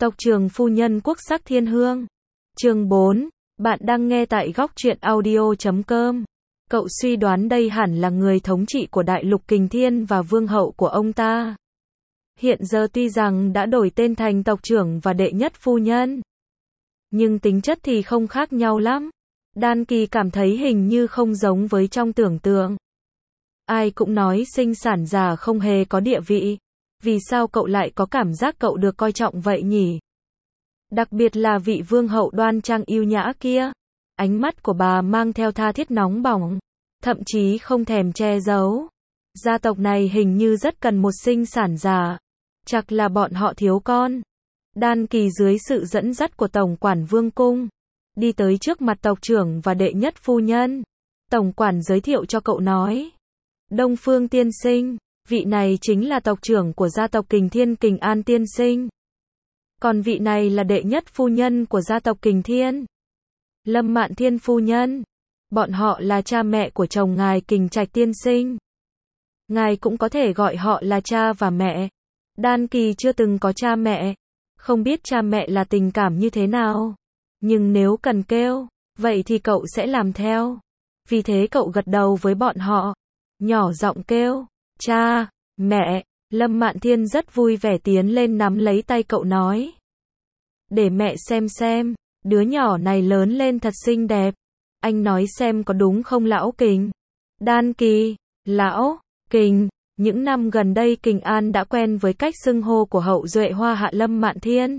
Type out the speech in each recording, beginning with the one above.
Tộc trưởng phu nhân quốc sắc thiên hương. Chương 4. Bạn đang nghe tại góc truyện audio.com. Cậu suy đoán đây hẳn là người thống trị của đại lục Kình Thiên và vương hậu của ông ta. Hiện giờ tuy rằng đã đổi tên thành tộc trưởng và đệ nhất phu nhân, nhưng tính chất thì không khác nhau lắm. Đan Kỳ cảm thấy hình như không giống với trong tưởng tượng. Ai cũng nói sinh sản già không hề có địa vị. Vì sao cậu lại có cảm giác cậu được coi trọng vậy nhỉ? Đặc biệt là vị vương hậu đoan trang yêu nhã kia. Ánh mắt của bà mang theo tha thiết nóng bỏng, thậm chí không thèm che giấu. Gia tộc này hình như rất cần một sinh sản già. Chắc là bọn họ thiếu con. Đan Kỳ dưới sự dẫn dắt của tổng quản vương cung, đi tới trước mặt tộc trưởng và đệ nhất phu nhân. Tổng quản giới thiệu cho cậu nói: Đông Phương tiên sinh, vị này chính là tộc trưởng của gia tộc Kình Thiên Kình An tiên sinh. Còn vị này là đệ nhất phu nhân của gia tộc Kình Thiên, Lâm Mạn Thiên phu nhân. Bọn họ là cha mẹ của chồng ngài Kình Trạch tiên sinh. Ngài cũng có thể gọi họ là cha và mẹ. Đan Kỳ chưa từng có cha mẹ, không biết cha mẹ là tình cảm như thế nào. Nhưng nếu cần kêu, vậy thì cậu sẽ làm theo. Vì thế cậu gật đầu với bọn họ, nhỏ giọng kêu: cha, mẹ. Lâm Mạn Thiên rất vui vẻ tiến lên nắm lấy tay cậu nói: để mẹ xem, đứa nhỏ này lớn lên thật xinh đẹp. Anh nói xem có đúng không lão Kình? Đan Kỳ: lão Kình. Những năm gần đây Kình An đã quen với cách xưng hô của hậu duệ Hoa Hạ Lâm Mạn Thiên.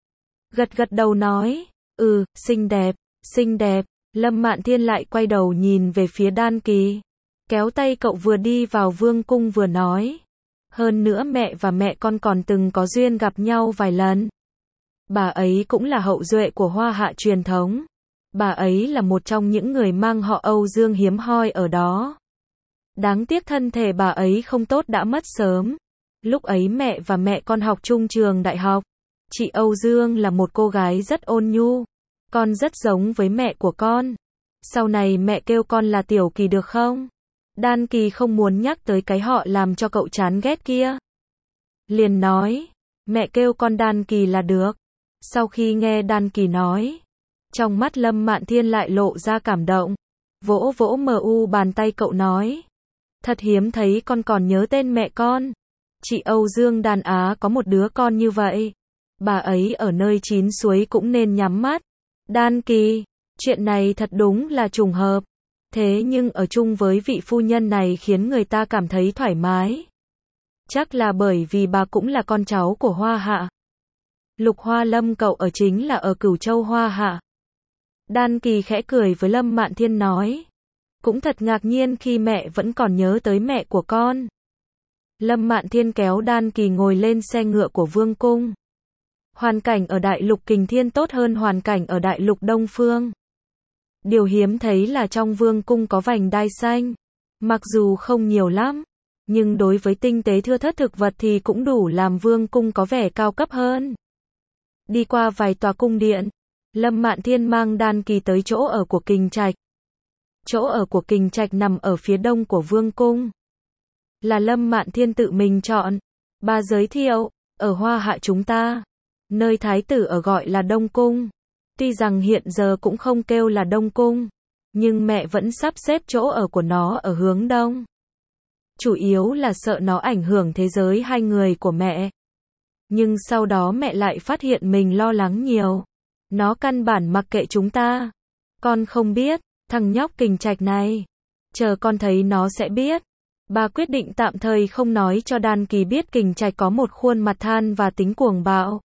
Gật đầu nói: xinh đẹp. Lâm Mạn Thiên lại quay đầu nhìn về phía Đan Kỳ, kéo tay cậu vừa đi vào vương cung vừa nói: hơn nữa mẹ và mẹ con còn từng có duyên gặp nhau vài lần. Bà ấy cũng là hậu duệ của Hoa Hạ truyền thống. Bà ấy là một trong những người mang họ Âu Dương hiếm hoi ở đó. Đáng tiếc thân thể bà ấy không tốt đã mất sớm. Lúc ấy mẹ và mẹ con học chung trường đại học. Chị Âu Dương là một cô gái rất ôn nhu. Con rất giống với mẹ của con. Sau này mẹ kêu con là Tiểu Kỳ được không? Đan Kỳ không muốn nhắc tới cái họ làm cho cậu chán ghét kia, liền nói: mẹ kêu con Đan Kỳ là được. Sau khi nghe Đan Kỳ nói, trong mắt Lâm Mạn Thiên lại lộ ra cảm động, vỗ bàn tay cậu nói: thật hiếm thấy con còn nhớ tên mẹ con. Chị Âu Dương Đan Á có một đứa con như vậy. Bà ấy ở nơi chín suối cũng nên nhắm mắt. Đan Kỳ, chuyện này thật đúng là trùng hợp. Thế nhưng ở chung với vị phu nhân này khiến người ta cảm thấy thoải mái. Chắc là bởi vì bà cũng là con cháu của Hoa Hạ. Lục Hoa Lâm cậu ở chính là ở Cửu Châu Hoa Hạ. Đan Kỳ khẽ cười với Lâm Mạn Thiên nói: cũng thật ngạc nhiên khi mẹ vẫn còn nhớ tới mẹ của con. Lâm Mạn Thiên kéo Đan Kỳ ngồi lên xe ngựa của vương cung. Hoàn cảnh ở đại lục Kình Thiên tốt hơn hoàn cảnh ở đại lục Đông Phương. Điều hiếm thấy là trong vương cung có vành đai xanh. Mặc dù không nhiều lắm, nhưng đối với tinh tế thưa thớt thực vật thì cũng đủ làm vương cung có vẻ cao cấp hơn. Đi qua vài tòa cung điện, Lâm Mạn Thiên mang Đan Kỳ tới chỗ ở của Kình Trạch. Chỗ ở của Kình Trạch nằm ở phía đông của vương cung. Là Lâm Mạn Thiên tự mình chọn. Bà giới thiệu: ở Hoa Hạ chúng ta, nơi thái tử ở gọi là Đông Cung. Tuy rằng hiện giờ cũng không kêu là Đông Cung, nhưng mẹ vẫn sắp xếp chỗ ở của nó ở hướng đông. Chủ yếu là sợ nó ảnh hưởng thế giới hai người của mẹ. Nhưng sau đó mẹ lại phát hiện mình lo lắng nhiều. Nó căn bản mặc kệ chúng ta. Con không biết, thằng nhóc Kình Trạch này. Chờ con thấy nó sẽ biết. Bà quyết định tạm thời không nói cho Đan Kỳ biết Kình Trạch có một khuôn mặt than và tính cuồng bạo.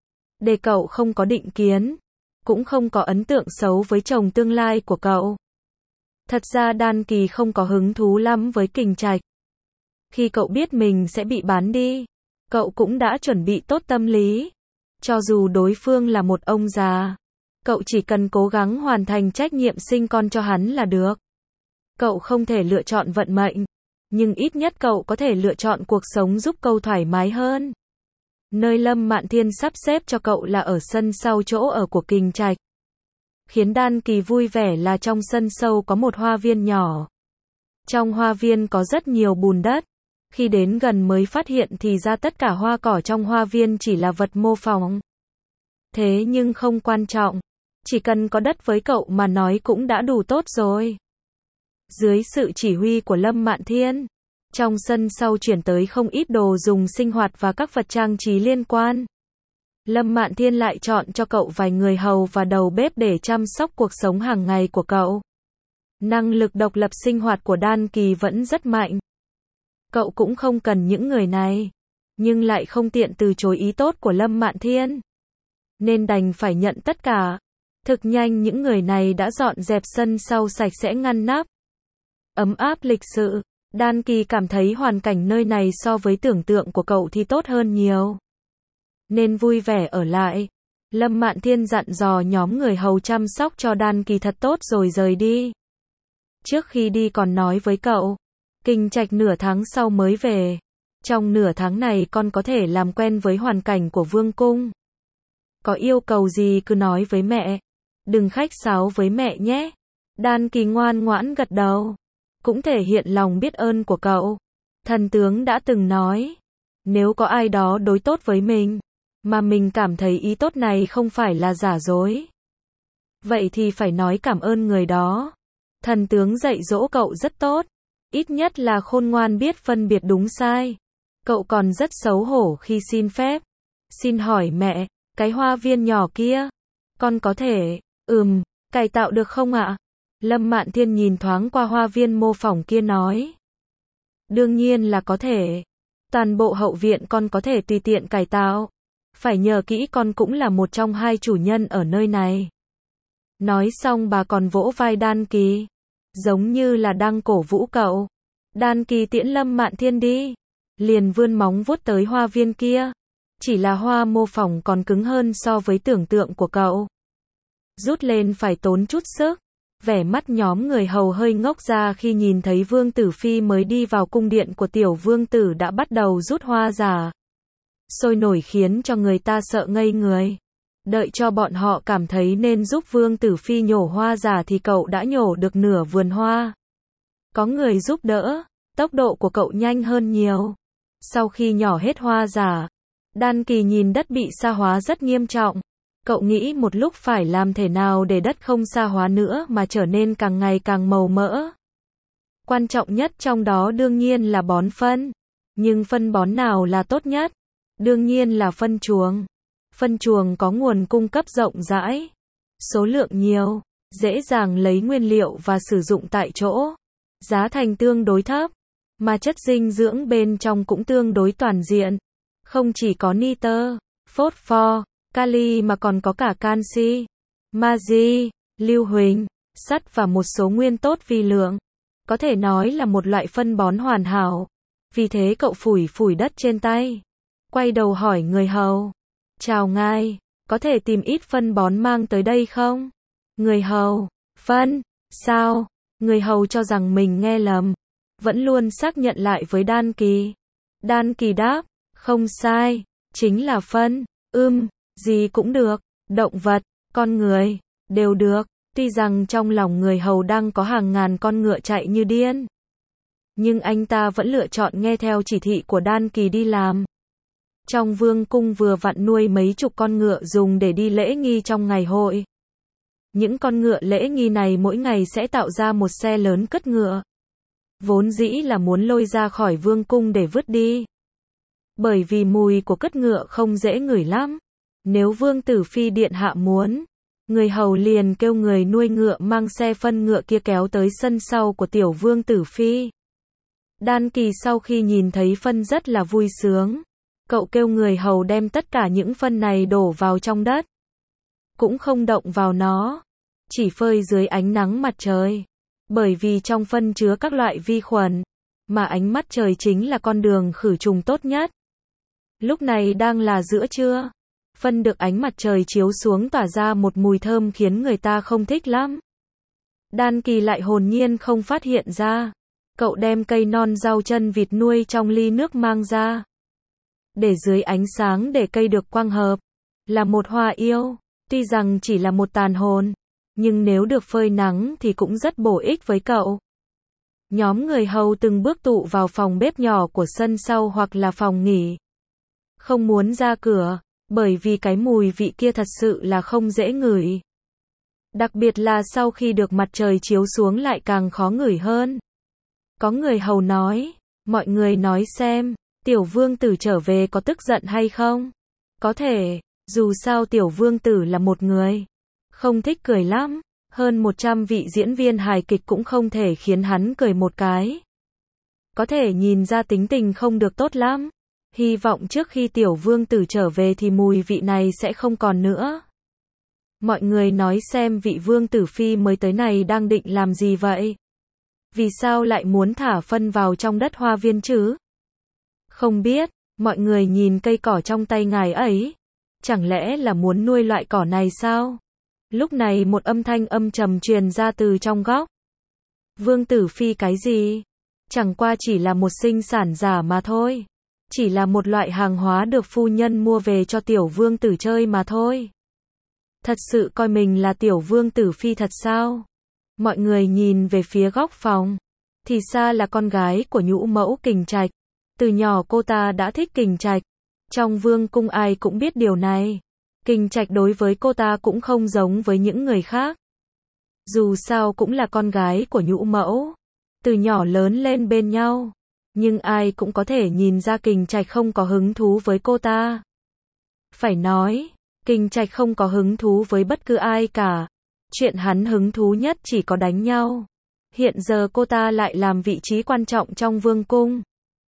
Để cậu không có định kiến, cũng không có ấn tượng xấu với chồng tương lai của cậu. Thật ra Đan Kỳ không có hứng thú lắm với Kình Trạch. Khi cậu biết mình sẽ bị bán đi, cậu cũng đã chuẩn bị tốt tâm lý. Cho dù đối phương là một ông già, cậu chỉ cần cố gắng hoàn thành trách nhiệm sinh con cho hắn là được. Cậu không thể lựa chọn vận mệnh, nhưng ít nhất cậu có thể lựa chọn cuộc sống giúp cậu thoải mái hơn. Nơi Lâm Mạn Thiên sắp xếp cho cậu là ở sân sau chỗ ở của Kình Trạch. Khiến Đan Kỳ vui vẻ là trong sân sâu có một hoa viên nhỏ. Trong hoa viên có rất nhiều bùn đất. Khi đến gần mới phát hiện thì ra tất cả hoa cỏ trong hoa viên chỉ là vật mô phỏng. Thế nhưng không quan trọng. Chỉ cần có đất với cậu mà nói cũng đã đủ tốt rồi. Dưới sự chỉ huy của Lâm Mạn Thiên, trong sân sau chuyển tới không ít đồ dùng sinh hoạt và các vật trang trí liên quan. Lâm Mạn Thiên lại chọn cho cậu vài người hầu và đầu bếp để chăm sóc cuộc sống hàng ngày của cậu. Năng lực độc lập sinh hoạt của Đan Kỳ vẫn rất mạnh. Cậu cũng không cần những người này, nhưng lại không tiện từ chối ý tốt của Lâm Mạn Thiên, nên đành phải nhận tất cả. Thực nhanh những người này đã dọn dẹp sân sau sạch sẽ ngăn nắp, ấm áp lịch sự. Đan Kỳ cảm thấy hoàn cảnh nơi này so với tưởng tượng của cậu thì tốt hơn nhiều, nên vui vẻ ở lại. Lâm Mạn Thiên dặn dò nhóm người hầu chăm sóc cho Đan Kỳ thật tốt rồi rời đi. Trước khi đi còn nói với cậu, Kinh Trạch nửa tháng sau mới về. Trong nửa tháng này con có thể làm quen với hoàn cảnh của vương cung. Có yêu cầu gì cứ nói với mẹ. Đừng khách sáo với mẹ nhé. Đan Kỳ ngoan ngoãn gật đầu, cũng thể hiện lòng biết ơn của cậu. Thần tướng đã từng nói, nếu có ai đó đối tốt với mình, mà mình cảm thấy ý tốt này không phải là giả dối, vậy thì phải nói cảm ơn người đó. Thần tướng dạy dỗ cậu rất tốt, ít nhất là khôn ngoan biết phân biệt đúng sai. Cậu còn rất xấu hổ khi xin phép. Xin hỏi mẹ, cái hoa viên nhỏ kia, con có thể, cải tạo được không ạ? Lâm Mạn Thiên nhìn thoáng qua hoa viên mô phỏng kia nói. Đương nhiên là có thể. Toàn bộ hậu viện con có thể tùy tiện cải tạo. Phải nhờ kỹ, con cũng là một trong hai chủ nhân ở nơi này. Nói xong bà còn vỗ vai Đan Kỳ, giống như là đang cổ vũ cậu. Đan Kỳ tiễn Lâm Mạn Thiên đi, liền vươn móng vuốt tới hoa viên kia. Chỉ là hoa mô phỏng còn cứng hơn so với tưởng tượng của cậu. Rút lên phải tốn chút sức. Vẻ mắt nhóm người hầu hơi ngốc ra khi nhìn thấy Vương Tử Phi mới đi vào cung điện của tiểu vương tử đã bắt đầu rút hoa giả. Sôi nổi khiến cho người ta sợ ngây người. Đợi cho bọn họ cảm thấy nên giúp Vương Tử Phi nhổ hoa giả thì cậu đã nhổ được nửa vườn hoa. Có người giúp đỡ, tốc độ của cậu nhanh hơn nhiều. Sau khi nhỏ hết hoa giả, Đan Kỳ nhìn đất bị sa hóa rất nghiêm trọng. Cậu nghĩ một lúc phải làm thế nào để đất không sa hóa nữa mà trở nên càng ngày càng màu mỡ. Quan trọng nhất trong đó đương nhiên là bón phân. Nhưng phân bón nào là tốt nhất? Đương nhiên là phân chuồng. Phân chuồng có nguồn cung cấp rộng rãi, số lượng nhiều, dễ dàng lấy nguyên liệu và sử dụng tại chỗ. Giá thành tương đối thấp, mà chất dinh dưỡng bên trong cũng tương đối toàn diện. Không chỉ có nitơ, phosphor, kali mà còn có cả canxi, magie, lưu huỳnh, sắt và một số nguyên tốt vi lượng. Có thể nói là một loại phân bón hoàn hảo. Vì thế cậu phủi phủi đất trên tay, quay đầu hỏi người hầu. Chào ngài, có thể tìm ít phân bón mang tới đây không? Người hầu, phân, sao? Người hầu cho rằng mình nghe lầm, vẫn luôn xác nhận lại với Đan Kỳ. Đan Kỳ đáp, không sai, chính là phân, gì cũng được, động vật, con người, đều được. Tuy rằng trong lòng người hầu đang có hàng ngàn con ngựa chạy như điên, nhưng anh ta vẫn lựa chọn nghe theo chỉ thị của Đan Kỳ đi làm. Trong vương cung vừa vặn nuôi mấy chục con ngựa dùng để đi lễ nghi trong ngày hội. Những con ngựa lễ nghi này mỗi ngày sẽ tạo ra một xe lớn cất ngựa. Vốn dĩ là muốn lôi ra khỏi vương cung để vứt đi. Bởi vì mùi của cất ngựa không dễ ngửi lắm. Nếu Vương Tử Phi điện hạ muốn, người hầu liền kêu người nuôi ngựa mang xe phân ngựa kia kéo tới sân sau của tiểu Vương Tử Phi. Đan Kỳ sau khi nhìn thấy phân rất là vui sướng. Cậu kêu người hầu đem tất cả những phân này đổ vào trong đất. Cũng không động vào nó, chỉ phơi dưới ánh nắng mặt trời. Bởi vì trong phân chứa các loại vi khuẩn, mà ánh mặt trời chính là con đường khử trùng tốt nhất. Lúc này đang là giữa trưa. Phân được ánh mặt trời chiếu xuống tỏa ra một mùi thơm khiến người ta không thích lắm. Đan Kỳ lại hồn nhiên không phát hiện ra. Cậu đem cây non rau chân vịt nuôi trong ly nước mang ra, để dưới ánh sáng để cây được quang hợp. Là một hoa yêu, tuy rằng chỉ là một tàn hồn, nhưng nếu được phơi nắng thì cũng rất bổ ích với cậu. Nhóm người hầu từng bước tụ vào phòng bếp nhỏ của sân sau hoặc là phòng nghỉ. Không muốn ra cửa, Bởi vì cái mùi vị kia thật sự là không dễ ngửi. Đặc biệt là sau khi được mặt trời chiếu xuống lại càng khó ngửi hơn. Có người hầu nói, mọi người nói xem, tiểu vương tử trở về có tức giận hay không? Có thể, dù sao tiểu vương tử là một người không thích cười lắm, hơn 100 vị diễn viên hài kịch cũng không thể khiến hắn cười một cái. Có thể nhìn ra tính tình không được tốt lắm. Hy vọng trước khi tiểu vương tử trở về thì mùi vị này sẽ không còn nữa. Mọi người nói xem vị vương tử phi mới tới này đang định làm gì vậy? Vì sao lại muốn thả phân vào trong đất hoa viên chứ? Không biết, mọi người nhìn cây cỏ trong tay ngài ấy. Chẳng lẽ là muốn nuôi loại cỏ này sao? Lúc này một âm thanh âm trầm truyền ra từ trong góc. Vương tử phi cái gì? Chẳng qua chỉ là một sinh sản giả mà thôi. Chỉ là một loại hàng hóa được phu nhân mua về cho tiểu vương tử chơi mà thôi. Thật sự coi mình là tiểu vương tử phi thật sao? Mọi người nhìn về phía góc phòng. Thì ra là con gái của nhũ mẫu Kình Trạch. Từ nhỏ cô ta đã thích Kình Trạch. Trong vương cung ai cũng biết điều này. Kình Trạch đối với cô ta cũng không giống với những người khác. Dù sao cũng là con gái của nhũ mẫu. Từ nhỏ lớn lên bên nhau. Nhưng ai cũng có thể nhìn ra Kình Trạch không có hứng thú với cô ta. Phải nói, Kình Trạch không có hứng thú với bất cứ ai cả. Chuyện hắn hứng thú nhất chỉ có đánh nhau. Hiện giờ cô ta lại làm vị trí quan trọng trong vương cung.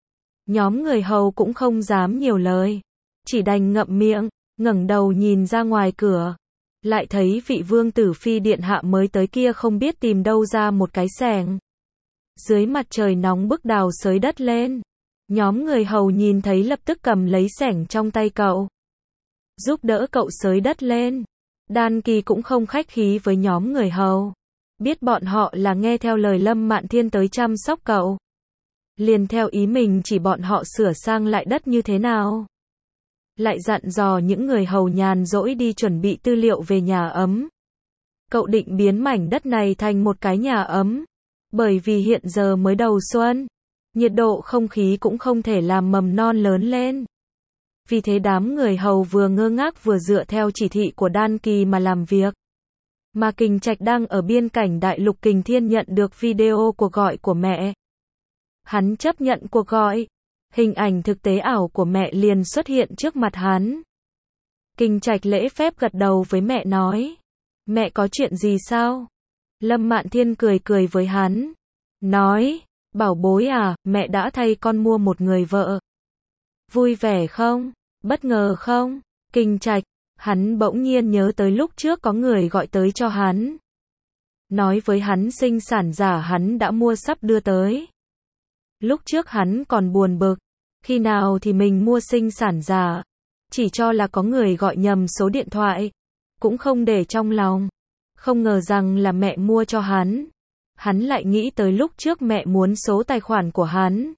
Nhóm người hầu cũng không dám nhiều lời. Chỉ đành ngậm miệng, ngẩng đầu nhìn ra ngoài cửa. Lại thấy vị vương tử phi điện hạ mới tới kia không biết tìm đâu ra một cái xẻng. Dưới mặt trời nóng bức đào xới đất lên. Nhóm người hầu nhìn thấy lập tức cầm lấy xẻng trong tay cậu. Giúp đỡ cậu xới đất lên. Đan Kỳ cũng không khách khí với nhóm người hầu. Biết bọn họ là nghe theo lời Lâm Mạn Thiên tới chăm sóc cậu. Liền theo ý mình chỉ bọn họ sửa sang lại đất như thế nào. Lại dặn dò những người hầu nhàn rỗi đi chuẩn bị tư liệu về nhà ấm. Cậu định biến mảnh đất này thành một cái nhà ấm. Bởi vì hiện giờ mới đầu xuân, nhiệt độ không khí cũng không thể làm mầm non lớn lên. Vì thế đám người hầu vừa ngơ ngác vừa dựa theo chỉ thị của Đan Kỳ mà làm việc. Mà Kình Trạch đang ở biên cảnh đại lục Kình Thiên nhận được video cuộc gọi của mẹ. Hắn chấp nhận cuộc gọi. Hình ảnh thực tế ảo của mẹ liền xuất hiện trước mặt hắn. Kình Trạch lễ phép gật đầu với mẹ nói. Mẹ có chuyện gì sao? Lâm Mạn Thiên cười cười với hắn. Nói, bảo bối à, mẹ đã thay con mua một người vợ. Vui vẻ không? Bất ngờ không? Kình Trạch, hắn bỗng nhiên nhớ tới lúc trước có người gọi tới cho hắn. Nói với hắn sinh sản giả hắn đã mua sắp đưa tới. Lúc trước hắn còn buồn bực. Khi nào thì mình mua sinh sản giả. Chỉ cho là có người gọi nhầm số điện thoại. Cũng không để trong lòng. Không ngờ rằng là mẹ mua cho hắn. Hắn lại nghĩ tới lúc trước mẹ muốn số tài khoản của hắn.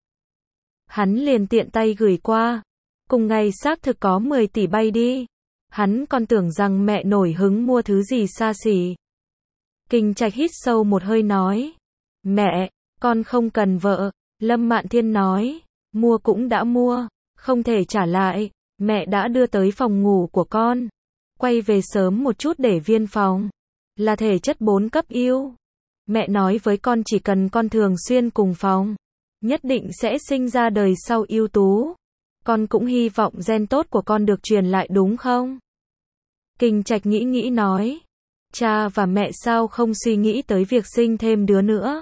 Hắn liền tiện tay gửi qua. Cùng ngày xác thực có 10 tỷ bay đi. Hắn còn tưởng rằng mẹ nổi hứng mua thứ gì xa xỉ. Kình Trạch hít sâu một hơi nói. Mẹ, con không cần vợ. Lâm Mạn Thiên nói. Mua cũng đã mua. Không thể trả lại. Mẹ đã đưa tới phòng ngủ của con. Quay về sớm một chút để viên phòng. Là thể chất 4 cấp yêu. Mẹ nói với con chỉ cần con thường xuyên cùng phòng. Nhất định sẽ sinh ra đời sau ưu tú. Con cũng hy vọng gen tốt của con được truyền lại đúng không? Kình Trạch nghĩ nói. Cha và mẹ sao không suy nghĩ tới việc sinh thêm đứa nữa?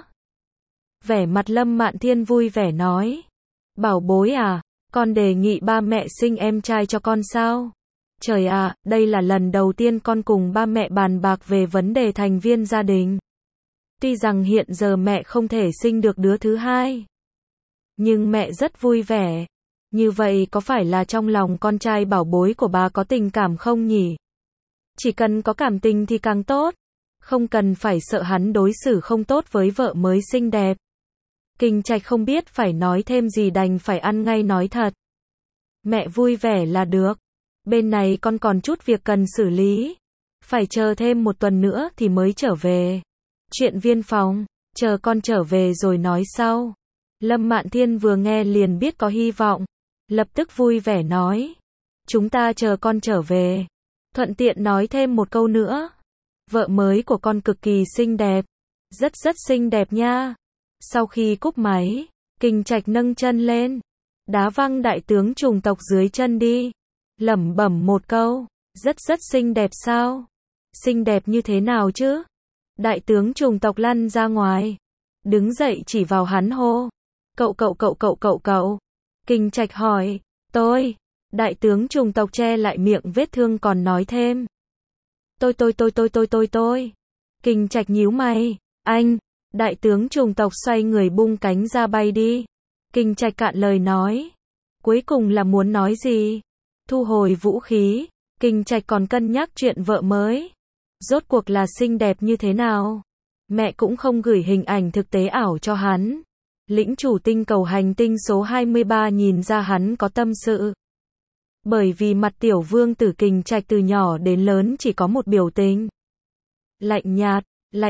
Vẻ mặt Lâm Mạn Thiên vui vẻ nói. Bảo bối à, con đề nghị ba mẹ sinh em trai cho con sao? Trời ạ, đây là lần đầu tiên con cùng ba mẹ bàn bạc về vấn đề thành viên gia đình. Tuy rằng hiện giờ mẹ không thể sinh được đứa thứ hai. Nhưng mẹ rất vui vẻ. Như vậy có phải là trong lòng con trai bảo bối của bà có tình cảm không nhỉ? Chỉ cần có cảm tình thì càng tốt. Không cần phải sợ hắn đối xử không tốt với vợ mới xinh đẹp. Kình Trạch không biết phải nói thêm gì đành phải ăn ngay nói thật. Mẹ vui vẻ là được. Bên này con còn chút việc cần xử lý. Phải chờ thêm một tuần nữa thì mới trở về. Chuyện viên phòng, chờ con trở về rồi nói sau. Lâm Mạn Thiên vừa nghe liền biết có hy vọng. Lập tức vui vẻ nói. Chúng ta chờ con trở về. Thuận tiện nói thêm một câu nữa. Vợ mới của con cực kỳ xinh đẹp. Rất rất xinh đẹp nha. Sau khi cúp máy, Kình Trạch nâng chân lên, đá văng đại tướng chủng tộc dưới chân đi. Lẩm bẩm một câu. Rất rất xinh đẹp sao? Xinh đẹp như thế nào chứ? Đại tướng chủng tộc lăn ra ngoài. Đứng dậy chỉ vào hắn hô. Cậu. Kình Trạch hỏi. Tôi. Đại tướng chủng tộc che lại miệng vết thương còn nói thêm. Tôi. Kình Trạch nhíu mày. Anh. Đại tướng chủng tộc xoay người bung cánh ra bay đi. Kình Trạch cạn lời nói. Cuối cùng là muốn nói gì? Thu hồi vũ khí. Kình Trạch còn cân nhắc chuyện vợ mới. Rốt cuộc là xinh đẹp như thế nào? Mẹ cũng không gửi hình ảnh thực tế ảo cho hắn. Lĩnh chủ tinh cầu hành tinh số 23 nhìn ra hắn có tâm sự. Bởi vì mặt tiểu vương tử Kình Trạch từ nhỏ đến lớn chỉ có một biểu tình. Lạnh nhạt,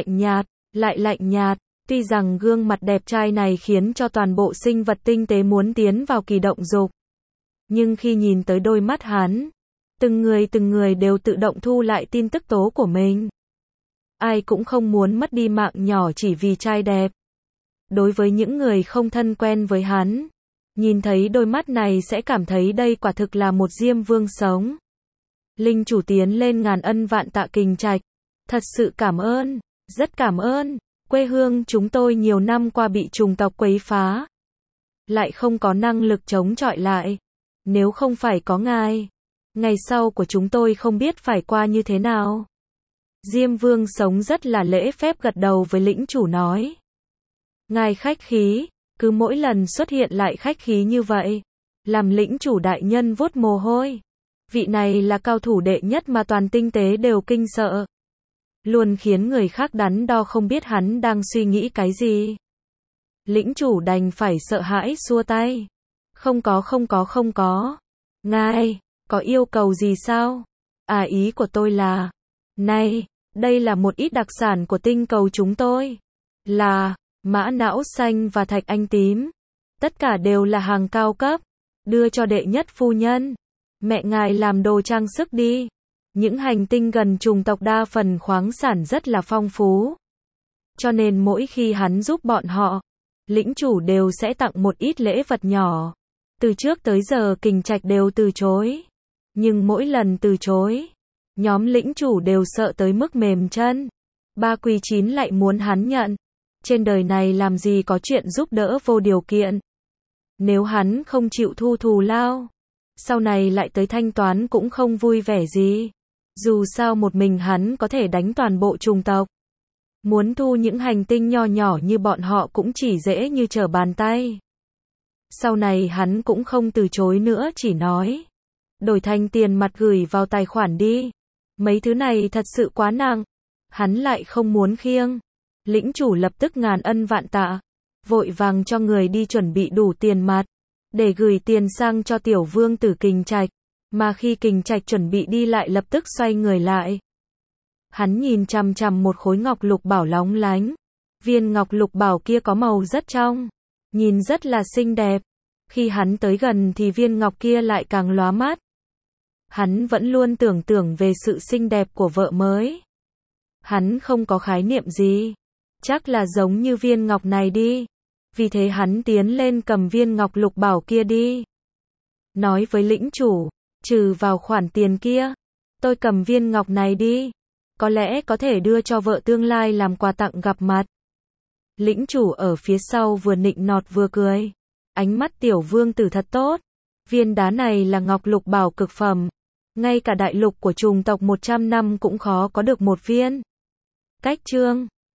lại lạnh nhạt. Tuy rằng gương mặt đẹp trai này khiến cho toàn bộ sinh vật tinh tế muốn tiến vào kỳ động dục. Nhưng khi nhìn tới đôi mắt hắn, từng người đều tự động thu lại tin tức tố của mình. Ai cũng không muốn mất đi mạng nhỏ chỉ vì trai đẹp. Đối với những người không thân quen với hắn, nhìn thấy đôi mắt này sẽ cảm thấy đây quả thực là một diêm vương sống. Linh chủ tiến lên ngàn ân vạn tạ Kình Trạch. Thật sự cảm ơn, rất cảm ơn. Quê hương chúng tôi nhiều năm qua bị chủng tộc quấy phá. Lại không có năng lực chống chọi lại. Nếu không phải có ngài, ngày sau của chúng tôi không biết phải qua như thế nào. Diêm vương sống rất là lễ phép gật đầu với lĩnh chủ nói. Ngài khách khí, cứ mỗi lần xuất hiện lại khách khí như vậy. Làm lĩnh chủ đại nhân vuốt mồ hôi. Vị này là cao thủ đệ nhất mà toàn tinh tế đều kinh sợ. Luôn khiến người khác đắn đo không biết hắn đang suy nghĩ cái gì. Lĩnh chủ đành phải sợ hãi xua tay. Không có. Ngài, có yêu cầu gì sao? Ý của tôi là, này, đây là một ít đặc sản của tinh cầu chúng tôi. Là, mã não xanh và thạch anh tím. Tất cả đều là hàng cao cấp. Đưa cho đệ nhất phu nhân. Mẹ ngài làm đồ trang sức đi. Những hành tinh gần chủng tộc đa phần khoáng sản rất là phong phú. Cho nên mỗi khi hắn giúp bọn họ, lĩnh chủ đều sẽ tặng một ít lễ vật nhỏ. Từ trước tới giờ Kình Trạch đều từ chối. Nhưng mỗi lần từ chối, nhóm lĩnh chủ đều sợ tới mức mềm chân. Ba Quy Chín lại muốn hắn nhận. Trên đời này làm gì có chuyện giúp đỡ vô điều kiện. Nếu hắn không chịu thu thù lao, sau này lại tới thanh toán cũng không vui vẻ gì. Dù sao một mình hắn có thể đánh toàn bộ chủng tộc. Muốn thu những hành tinh nho nhỏ như bọn họ cũng chỉ dễ như trở bàn tay. Sau này hắn cũng không từ chối nữa, chỉ nói. Đổi thành tiền mặt gửi vào tài khoản đi. Mấy thứ này thật sự quá nặng. Hắn lại không muốn khiêng. Lĩnh chủ lập tức ngàn ân vạn tạ. Vội vàng cho người đi chuẩn bị đủ tiền mặt. Để gửi tiền sang cho tiểu vương tử Kình Trạch. Mà khi Kình Trạch chuẩn bị đi lại lập tức xoay người lại. Hắn nhìn chằm chằm một khối ngọc lục bảo lóng lánh. Viên ngọc lục bảo kia có màu rất trong. Nhìn rất là xinh đẹp. Khi hắn tới gần thì viên ngọc kia lại càng lóa mắt. Hắn vẫn luôn tưởng tượng về sự xinh đẹp của vợ mới. Hắn không có khái niệm gì. Chắc là giống như viên ngọc này đi. Vì thế hắn tiến lên cầm viên ngọc lục bảo kia đi. Nói với lĩnh chủ, trừ vào khoản tiền kia, tôi cầm viên ngọc này đi. Có lẽ có thể đưa cho vợ tương lai làm quà tặng gặp mặt. Lĩnh chủ ở phía sau vừa nịnh nọt vừa cười. Ánh mắt tiểu vương tử thật tốt. Viên đá này là ngọc lục bảo cực phẩm. Ngay cả đại lục của chủng tộc 100 năm cũng khó có được một viên. Cách chương